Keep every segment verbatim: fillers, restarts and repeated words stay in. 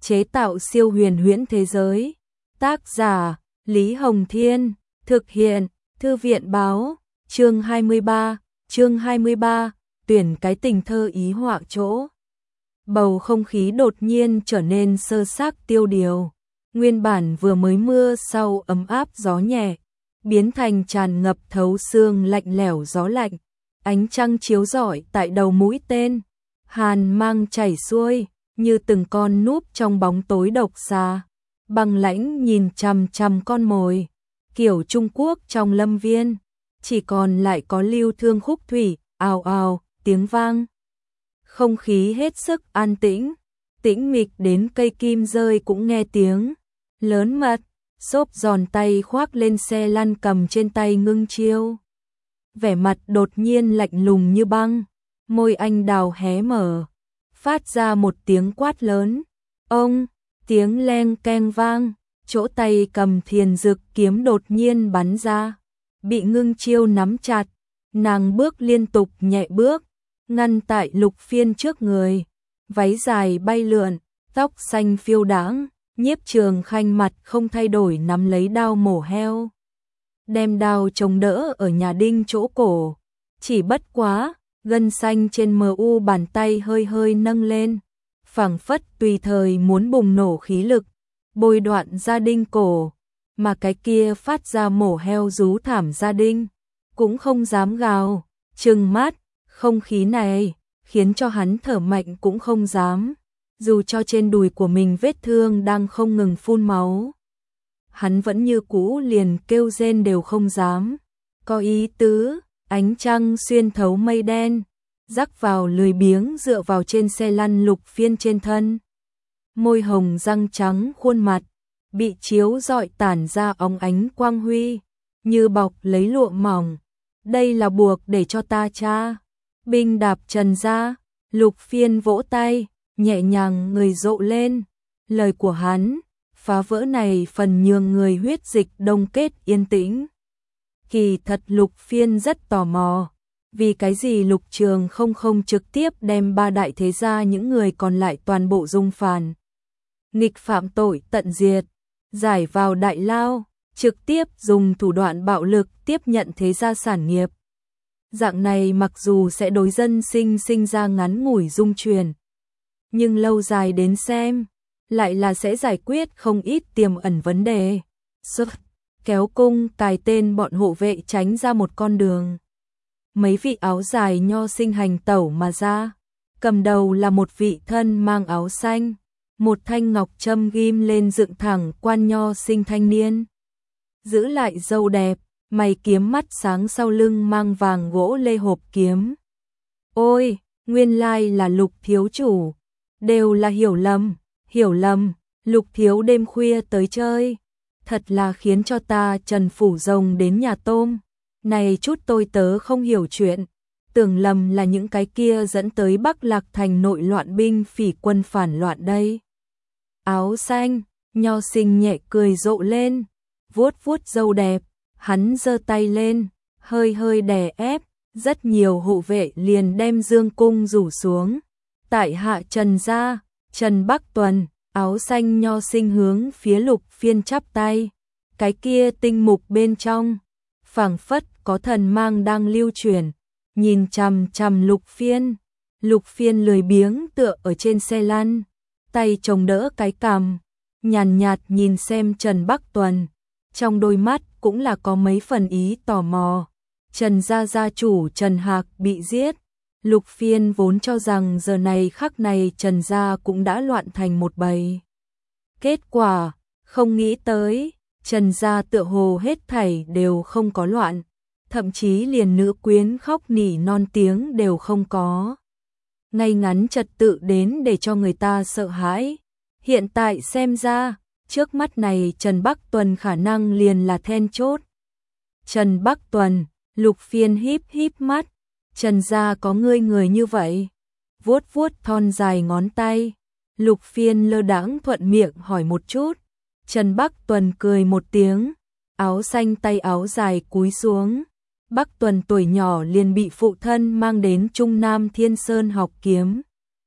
chế tạo siêu huyền huyễn thế giới. Tác giả Lý Hồng Thiên, thực hiện Thư viện Báo. Chương hai mươi ba, chương hai mươi ba, tuyển cái tình thơ ý họa chỗ. Bầu không khí đột nhiên trở nên sơ xác tiêu điều. Nguyên bản vừa mới mưa sau ấm áp gió nhẹ, biến thành tràn ngập thấu xương lạnh lẽo gió lạnh. Ánh trăng chiếu rọi tại đầu mũi tên, hàn mang chảy xuôi, như từng con núp trong bóng tối độc xà. Băng lãnh nhìn chằm chằm con mồi, kiểu Trung Quốc trong lâm viên, chỉ còn lại có lưu thương khúc thủy, ào ào, tiếng vang. Không khí hết sức an tĩnh, tĩnh mịch đến cây kim rơi cũng nghe tiếng. Lớn mật, xốp giòn tay khoác lên xe lăn cầm trên tay Ngưng Chiêu. Vẻ mặt đột nhiên lạnh lùng như băng, môi anh đào hé mở, phát ra một tiếng quát lớn. Ông, tiếng leng keng vang, chỗ tay cầm thiền dực kiếm đột nhiên bắn ra, bị Ngưng Chiêu nắm chặt, nàng bước liên tục nhẹ bước, ngăn tại Lục Phiên trước người, váy dài bay lượn, tóc xanh phiêu đãng, Nhiếp Trường Khanh mặt không thay đổi nắm lấy đao mổ heo, đem đao chống đỡ ở nhà đinh chỗ cổ, chỉ bất quá, gân xanh trên mờ u bàn tay hơi hơi nâng lên, phảng phất tùy thời muốn bùng nổ khí lực, bôi đoạn gia đinh cổ, mà cái kia phát ra mổ heo rú thảm gia đinh, cũng không dám gào, trừng mắt, không khí này, khiến cho hắn thở mạnh cũng không dám, dù cho trên đùi của mình vết thương đang không ngừng phun máu. Hắn vẫn như cũ liền kêu rên đều không dám, có ý tứ, ánh trăng xuyên thấu mây đen, rắc vào lười biếng dựa vào trên xe lăn Lục Phiên trên thân. Môi hồng răng trắng khuôn mặt, bị chiếu rọi tản ra óng ánh quang huy, như bọc lấy lụa mỏng. Đây là buộc để cho ta cha. Binh đạp trần ra, Lục Phiên vỗ tay, nhẹ nhàng người rộ lên. Lời của hắn, phá vỡ này phần nhường người huyết dịch đông kết yên tĩnh. Kỳ thật Lục Phiên rất tò mò, vì cái gì Lục Trường không không trực tiếp đem ba đại thế gia những người còn lại toàn bộ dung phản. Nghịch phạm tội tận diệt, giải vào đại lao, trực tiếp dùng thủ đoạn bạo lực tiếp nhận thế gia sản nghiệp. Dạng này mặc dù sẽ đối dân sinh sinh ra ngắn ngủi dung truyền, nhưng lâu dài đến xem, lại là sẽ giải quyết không ít tiềm ẩn vấn đề. Sức, kéo cung cài tên bọn hộ vệ tránh ra một con đường. Mấy vị áo dài nho sinh hành tẩu mà ra, cầm đầu là một vị thân mang áo xanh, một thanh ngọc châm ghim lên dựng thẳng quan nho sinh thanh niên. Giữ lại râu đẹp, mày kiếm mắt sáng sau lưng mang vàng gỗ lê hộp kiếm. Ôi, nguyên lai là Lục thiếu chủ, đều là hiểu lầm, hiểu lầm, Lục thiếu đêm khuya tới chơi, thật là khiến cho ta Trần Phủ Rồng đến nhà tôm. Này chút tôi tớ không hiểu chuyện, tưởng lầm là những cái kia dẫn tới Bắc Lạc thành nội loạn binh phỉ quân phản loạn đây. Áo xanh, nho sinh nhẹ cười rộ lên, vuốt vuốt râu đẹp, hắn giơ tay lên, hơi hơi đè ép, rất nhiều hộ vệ liền đem dương cung rủ xuống. Tại hạ Trần gia, Trần Bắc Tuần, áo xanh nho sinh hướng phía Lục Phiên chắp tay, cái kia tinh mục bên trong, phảng phất có thần mang đang lưu truyền, nhìn chằm chằm Lục Phiên. Lục Phiên lười biếng tựa ở trên xe lăn, tay chống đỡ cái cằm, nhàn nhạt nhìn xem Trần Bắc Tuần, trong đôi mắt cũng là có mấy phần ý tò mò. Trần gia gia chủ Trần Hạc bị giết, Lục Phiên vốn cho rằng giờ này khắc này Trần gia cũng đã loạn thành một bầy. Kết quả, không nghĩ tới, Trần gia tựa hồ hết thảy đều không có loạn, thậm chí liền nữ quyến khóc nỉ non tiếng đều không có. Ngay ngắn trật tự đến để cho người ta sợ hãi. Hiện tại xem ra, trước mắt này Trần Bắc Tuần khả năng liền là then chốt. Trần Bắc Tuần, Lục Phiên híp híp mắt, Trần gia có ngươi người như vậy. Vuốt vuốt thon dài ngón tay, Lục Phiên lơ đãng thuận miệng hỏi một chút. Trần Bắc Tuần cười một tiếng, áo xanh tay áo dài cúi xuống. Bắc Tuần tuổi nhỏ liền bị phụ thân mang đến Trung Nam Thiên Sơn học kiếm.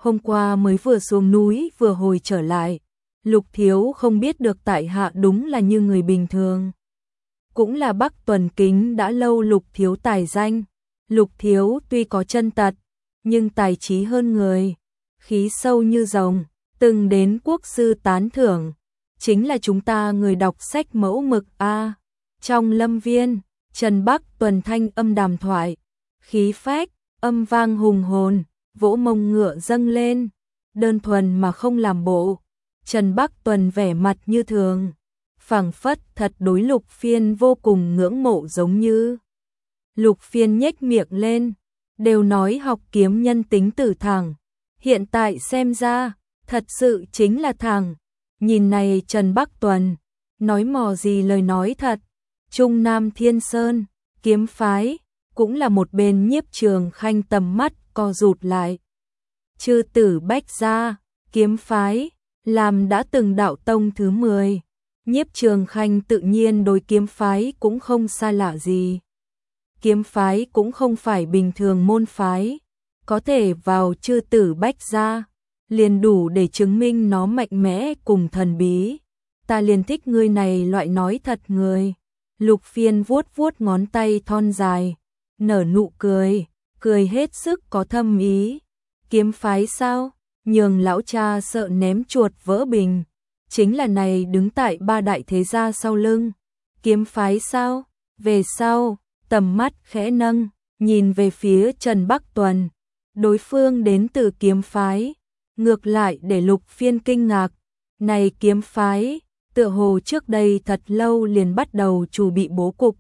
hôm qua mới vừa xuống núi vừa hồi trở lại. Lục Thiếu không biết được tại hạ đúng là như người bình thường. Cũng là Bắc Tuần kính đã lâu Lục Thiếu tài danh. Lục Thiếu tuy có chân tật, nhưng tài trí hơn người, khí sâu như rồng, từng đến quốc sư tán thưởng. Chính là chúng ta người đọc sách mẫu mực a. Trong lâm viên, Trần Bắc Tuần thanh âm đàm thoại, khí phách, âm vang hùng hồn, vỗ mông ngựa dâng lên, đơn thuần mà không làm bộ. Trần Bắc Tuần vẻ mặt như thường, phảng phất thật đối Lục Phiên vô cùng ngưỡng mộ giống như. Lục Phiên nhếch miệng lên, đều nói học kiếm nhân tính tử thẳng, hiện tại xem ra, thật sự chính là thẳng. Nhìn này Trần Bắc Tuần, nói mò gì lời nói thật. Trung Nam Thiên Sơn, kiếm phái, cũng là một bên Nhiếp Trường Khanh tầm mắt co rụt lại. Chư tử Bách gia, kiếm phái, làm đã từng đạo tông thứ mười. Nhiếp Trường Khanh tự nhiên đối kiếm phái cũng không xa lạ gì. Kiếm phái cũng không phải bình thường môn phái, có thể vào chư tử Bách gia, liền đủ để chứng minh nó mạnh mẽ cùng thần bí. Ta liền thích ngươi này loại nói thật người. Lục Phiên vuốt vuốt ngón tay thon dài, nở nụ cười, cười hết sức có thâm ý. Kiếm phái sao? Nhường lão cha sợ ném chuột vỡ bình. Chính là này đứng tại ba đại thế gia sau lưng. Kiếm phái sao? Về sau, tầm mắt khẽ nâng, nhìn về phía Trần Bắc Tuần. Đối phương đến từ kiếm phái. Ngược lại để Lục Phiên kinh ngạc. Này kiếm phái, tựa hồ trước đây thật lâu liền bắt đầu chuẩn bị bố cục.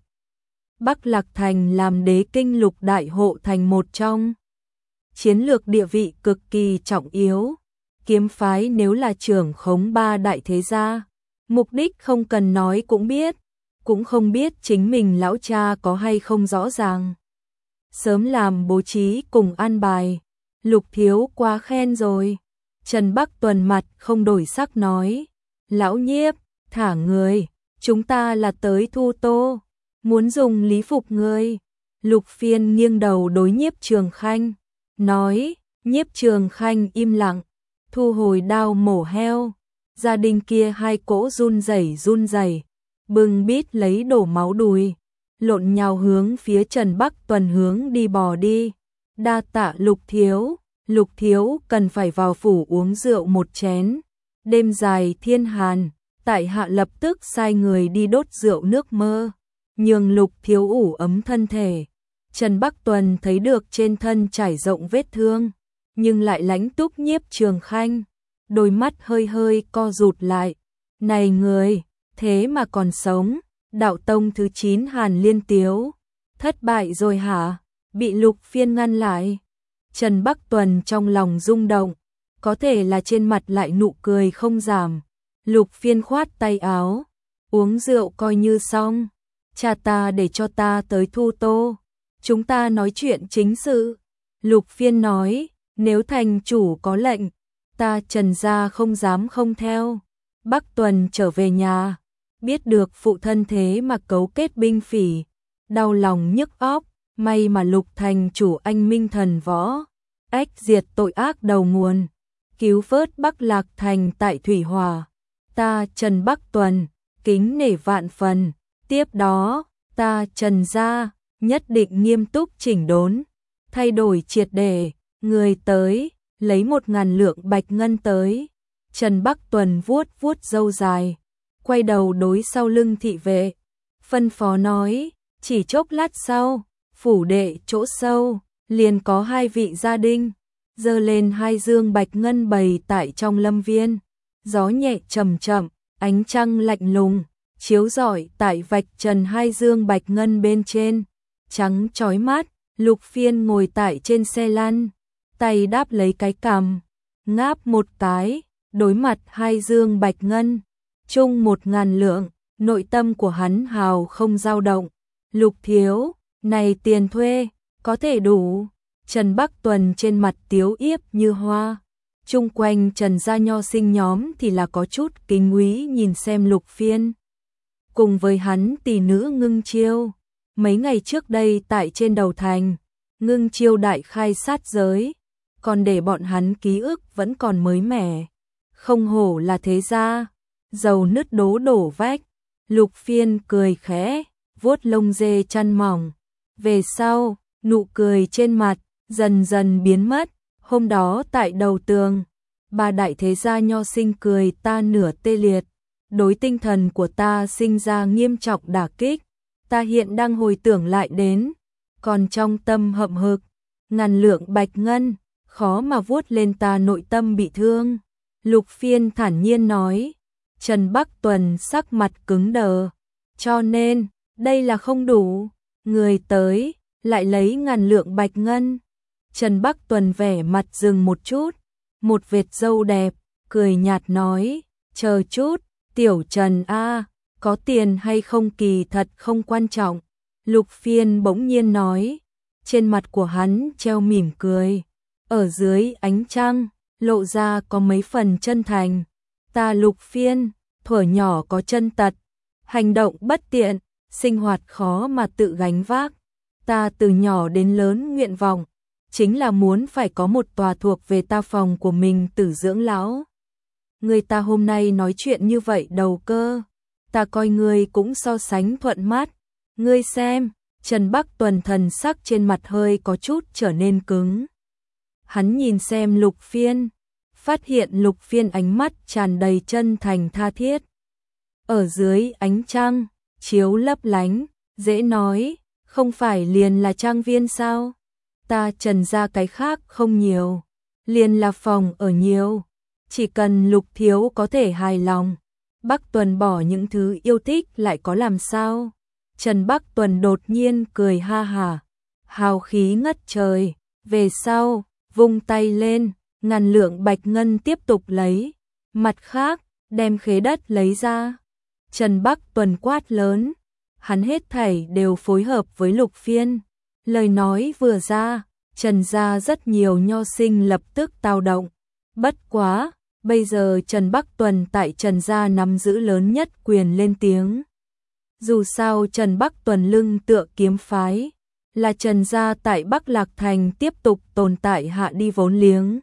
Bắc Lạc Thành làm đế kinh lục đại hộ thành một trong. Chiến lược địa vị cực kỳ trọng yếu. Kiếm phái nếu là trưởng khống ba đại thế gia, mục đích không cần nói cũng biết, cũng không biết chính mình lão cha có hay không rõ ràng. Sớm làm bố trí cùng an bài, Lục Thiếu quá khen rồi. Trần Bắc Tuần mặt không đổi sắc nói, lão Nhiếp, thả người, chúng ta là tới thu tô, muốn dùng lý phục người. Lục Phiên nghiêng đầu đối Nhiếp Trường Khanh, nói. Nhiếp Trường Khanh im lặng, thu hồi đao mổ heo. Gia đình kia hai cỗ run rẩy run rẩy, bưng bít lấy đổ máu đùi, lộn nhào hướng phía Trần Bắc Tuần hướng đi bò đi. Đa tạ Lục Thiếu, Lục Thiếu cần phải vào phủ uống rượu một chén. Đêm dài thiên hàn, tại hạ lập tức sai người đi đốt rượu nước mơ, nhường Lục Thiếu ủ ấm thân thể. Trần Bắc Tuần thấy được trên thân trải rộng vết thương, nhưng lại lãnh túc Nhiếp Trường Khanh, đôi mắt hơi hơi co rụt lại. Này người, thế mà còn sống, đạo tông thứ chín Hàn Liên Tiếu, thất bại rồi hả? Bị Lục Phiên ngăn lại. Trần Bắc Tuần trong lòng rung động, có thể là trên mặt lại nụ cười không giảm. Lục Phiên khoát tay áo, uống rượu coi như xong, cha ta để cho ta tới thu tô, chúng ta nói chuyện chính sự. Lục Phiên nói, nếu thành chủ có lệnh, ta Trần gia không dám không theo. Bắc Tuần trở về nhà, biết được phụ thân thế mà cấu kết binh phỉ, đau lòng nhức óc. May mà Lục thành chủ anh minh thần võ, ách diệt tội ác đầu nguồn, cứu vớt Bắc Lạc Thành tại Thủy Hòa. Ta Trần Bắc Tuần, kính nể vạn phần. Tiếp đó, ta Trần gia, nhất định nghiêm túc chỉnh đốn, thay đổi triệt để. Người tới, lấy một ngàn lượng bạch ngân tới. Trần Bắc Tuần vuốt vuốt râu dài, quay đầu đối sau lưng thị vệ, phân phó nói, chỉ chốc lát sau, phủ đệ chỗ sâu, liền có hai vị gia đình, giơ lên hai dương bạch ngân bày tại trong lâm viên. Gió nhẹ chậm chậm, ánh trăng lạnh lùng, chiếu rọi tại vạch trần hai dương bạch ngân bên trên, trắng chói mắt. Lục Phiên ngồi tại trên xe lăn, tay đáp lấy cái cằm, ngáp một cái, đối mặt hai dương bạch ngân, chung một ngàn lượng, nội tâm của hắn hào không dao động. Lục Thiếu, này tiền thuê, có thể đủ. Trần Bắc Tuần trên mặt tiếu yếp như hoa. Chung quanh Trần gia nho sinh nhóm thì là có chút kính quý nhìn xem Lục Phiên. Cùng với hắn tỷ nữ Ngưng Chiêu, mấy ngày trước đây tại trên đầu thành, Ngưng Chiêu đại khai sát giới, còn để bọn hắn ký ức vẫn còn mới mẻ. Không hổ là thế gia, dầu nứt đố đổ vách. Lục Phiên cười khẽ, vuốt lông dê chăn mỏng. Về sau, nụ cười trên mặt dần dần biến mất. Hôm đó tại đầu tường, ba đại thế gia nho sinh cười ta nửa tê liệt, đối tinh thần của ta sinh ra nghiêm trọng đả kích. Ta hiện đang hồi tưởng lại đến, còn trong tâm hậm hực, ngàn lượng bạch ngân, khó mà vuốt lên ta nội tâm bị thương. Lục Phiên thản nhiên nói. Trần Bắc Tuần sắc mặt cứng đờ, cho nên, đây là không đủ, người tới, lại lấy ngàn lượng bạch ngân. Trần Bắc Tuần vẻ mặt dừng một chút, một vệt râu đẹp, cười nhạt nói, chờ chút, tiểu Trần a, có tiền hay không kỳ thật không quan trọng. Lục Phiên bỗng nhiên nói, trên mặt của hắn treo mỉm cười, ở dưới ánh trăng, lộ ra có mấy phần chân thành. Ta Lục Phiên, thuở nhỏ có chân tật, hành động bất tiện, sinh hoạt khó mà tự gánh vác. Ta từ nhỏ đến lớn nguyện vọng, chính là muốn phải có một tòa thuộc về ta phòng của mình tử dưỡng lão. Người ta hôm nay nói chuyện như vậy đầu cơ, ta coi ngươi cũng so sánh thuận mắt. Ngươi xem, Trần Bắc Tuần thần sắc trên mặt hơi có chút trở nên cứng. Hắn nhìn xem Lục Phiên, phát hiện Lục Phiên ánh mắt tràn đầy chân thành tha thiết. Ở dưới ánh trăng, chiếu lấp lánh, dễ nói, không phải liền là trang viên sao? Ta Trần gia cái khác không nhiều, liền là phòng ở nhiều, chỉ cần Lục thiếu có thể hài lòng. Bắc Tuần bỏ những thứ yêu thích lại có làm sao? Trần Bắc Tuần đột nhiên cười ha hả, hào khí ngất trời, về sau, vung tay lên, ngàn lượng bạch ngân tiếp tục lấy, mặt khác, đem khế đất lấy ra. Trần Bắc Tuần quát lớn, hắn hết thảy đều phối hợp với Lục Phiên. Lời nói vừa ra, Trần gia rất nhiều nho sinh lập tức tao động. Bất quá, bây giờ Trần Bắc Tuần tại Trần gia nắm giữ lớn nhất quyền lên tiếng. Dù sao Trần Bắc Tuần lưng tựa kiếm phái, là Trần gia tại Bắc Lạc Thành tiếp tục tồn tại hạ đi vốn liếng.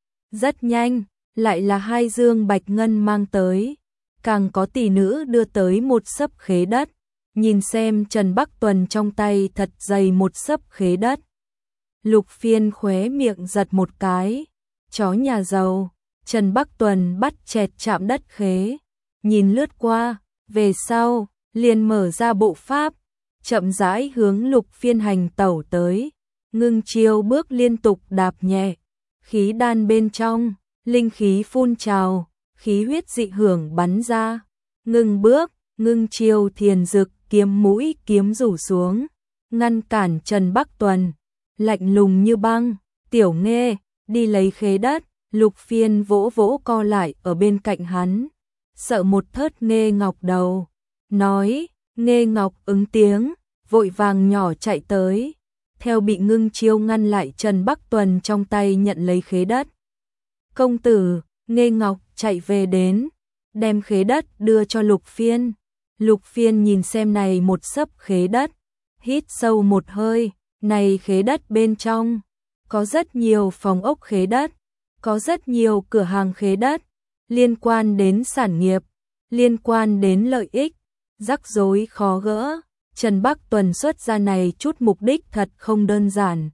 Rất nhanh, lại là hai dương bạch ngân mang tới, càng có tỷ nữ đưa tới một xấp khế đất. Nhìn xem Trần Bắc Tuần trong tay thật dày một xấp khế đất. Lục Phiên khóe miệng giật một cái, chó nhà giàu. Trần Bắc Tuần bắt chẹt chạm đất khế, nhìn lướt qua, về sau, liền mở ra bộ pháp, chậm rãi hướng Lục Phiên hành tẩu tới, ngưng chiêu bước liên tục đạp nhẹ, khí đan bên trong, linh khí phun trào, khí huyết dị hưởng bắn ra, ngưng bước, ngưng chiêu thiền dực, kiếm mũi kiếm rủ xuống, ngăn cản Trần Bắc Tuần, lạnh lùng như băng, tiểu Nghê, đi lấy khế đất. Lục Phiên vỗ vỗ co lại ở bên cạnh hắn, sợ một thớt Nghê Ngọc đầu, nói, Nghê Ngọc ứng tiếng, vội vàng nhỏ chạy tới, theo bị ngưng chiêu ngăn lại Trần Bắc Tuần trong tay nhận lấy khế đất. Công tử, Nghê Ngọc chạy về đến, đem khế đất đưa cho Lục Phiên. Lục Phiên nhìn xem này một xấp khế đất, hít sâu một hơi, này khế đất bên trong, có rất nhiều phòng ốc khế đất, có rất nhiều cửa hàng khế đất, liên quan đến sản nghiệp, liên quan đến lợi ích, rắc rối khó gỡ. Trần Bắc Tuần xuất ra này chút mục đích thật không đơn giản.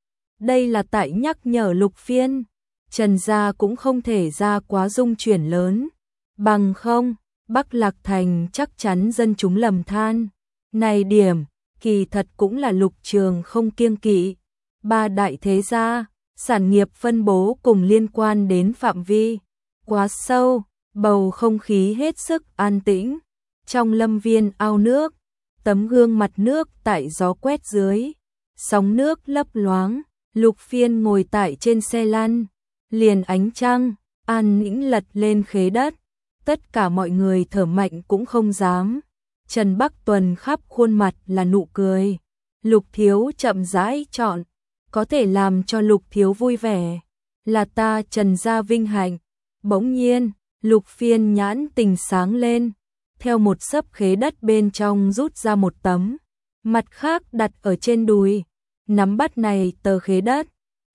Đây là tại nhắc nhở Lục Phiên, Trần gia cũng không thể ra quá dung chuyển lớn, bằng không, Bắc Lạc Thành chắc chắn dân chúng lầm than. Này điểm, kỳ thật cũng là Lục Trường không kiêng kỵ. Ba đại thế gia, sản nghiệp phân bố cùng liên quan đến phạm vi quá sâu, bầu không khí hết sức an tĩnh. Trong lâm viên ao nước, tấm gương mặt nước tại gió quét dưới, sóng nước lấp loáng, Lục Phiên ngồi tại trên xe lăn, liền ánh trăng, an nĩnh lật lên khế đất. Tất cả mọi người thở mạnh cũng không dám. Trần Bắc Tuần khắp khuôn mặt là nụ cười. Lục thiếu chậm rãi chọn, có thể làm cho Lục thiếu vui vẻ, là ta Trần gia vinh hạnh. Bỗng nhiên, Lục Phiên nhãn tình sáng lên, theo một xấp khế đất bên trong rút ra một tấm, mặt khác đặt ở trên đùi, nắm bắt này tờ khế đất,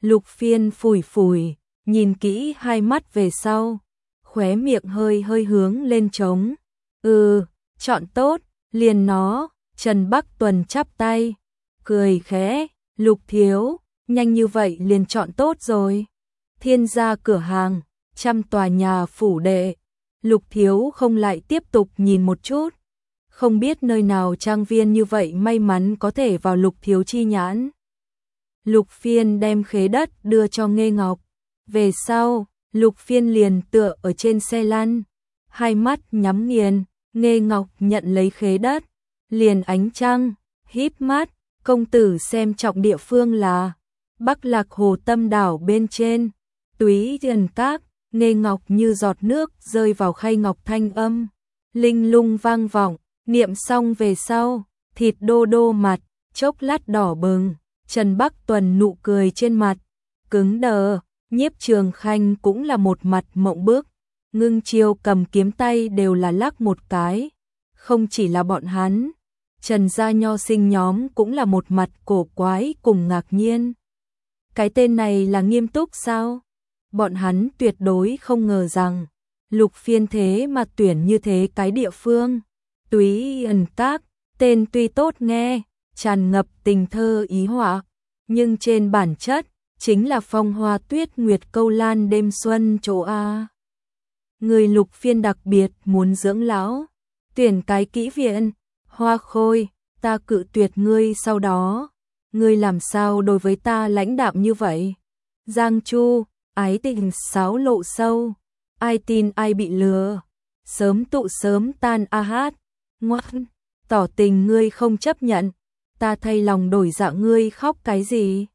Lục Phiên phủi phủi, nhìn kỹ hai mắt về sau, khóe miệng hơi hơi hướng lên trống. Ừ, chọn tốt, liền nó. Trần Bắc Tuần chắp tay, cười khẽ, Lục thiếu, nhanh như vậy liền chọn tốt rồi. Thiên gia cửa hàng, trăm tòa nhà phủ đệ. Lục thiếu không lại tiếp tục nhìn một chút. Không biết nơi nào trang viên như vậy may mắn có thể vào Lục thiếu chi nhãn. Lục Phiên đem khế đất đưa cho Nghê Ngọc. Về sau, Lục Phiên liền tựa ở trên xe lăn, hai mắt nhắm nghiền. Nghê Ngọc nhận lấy khế đất, liền ánh trăng, híp mắt, công tử xem trọng địa phương là Bắc Lạc Hồ Tâm đảo bên trên, Túy Tiền Các. Nghê Ngọc như giọt nước rơi vào khay ngọc, thanh âm linh lung vang vọng, niệm xong về sau, thịt đô đô mặt, chốc lát đỏ bừng. Trần Bắc Tuần nụ cười trên mặt cứng đờ, Nhiếp Trường Khanh cũng là một mặt mộng bức, Ngưng Chiêu cầm kiếm tay đều là lắc một cái. Không chỉ là bọn hắn, Trần gia nho sinh nhóm cũng là một mặt cổ quái cùng ngạc nhiên. Cái tên này là nghiêm túc sao? Bọn hắn tuyệt đối không ngờ rằng Lục Phiên thế mà tuyển như thế cái địa phương. Túy Ẩn Các, tên tuy tốt nghe, tràn ngập tình thơ ý họa, nhưng trên bản chất chính là phong hoa tuyết nguyệt câu lan đêm xuân chỗ a. Người Lục Phiên đặc biệt muốn dưỡng lão, tuyển cái kỹ viện. Hoa Khôi, ta cự tuyệt ngươi, sau đó ngươi làm sao đối với ta lãnh đạm như vậy? Giang Chu, ái tình sáo lộ sâu, ai tin ai bị lừa, sớm tụ sớm tan a hát. Ngoan, tỏ tình ngươi không chấp nhận, ta thay lòng đổi dạ, ngươi khóc cái gì?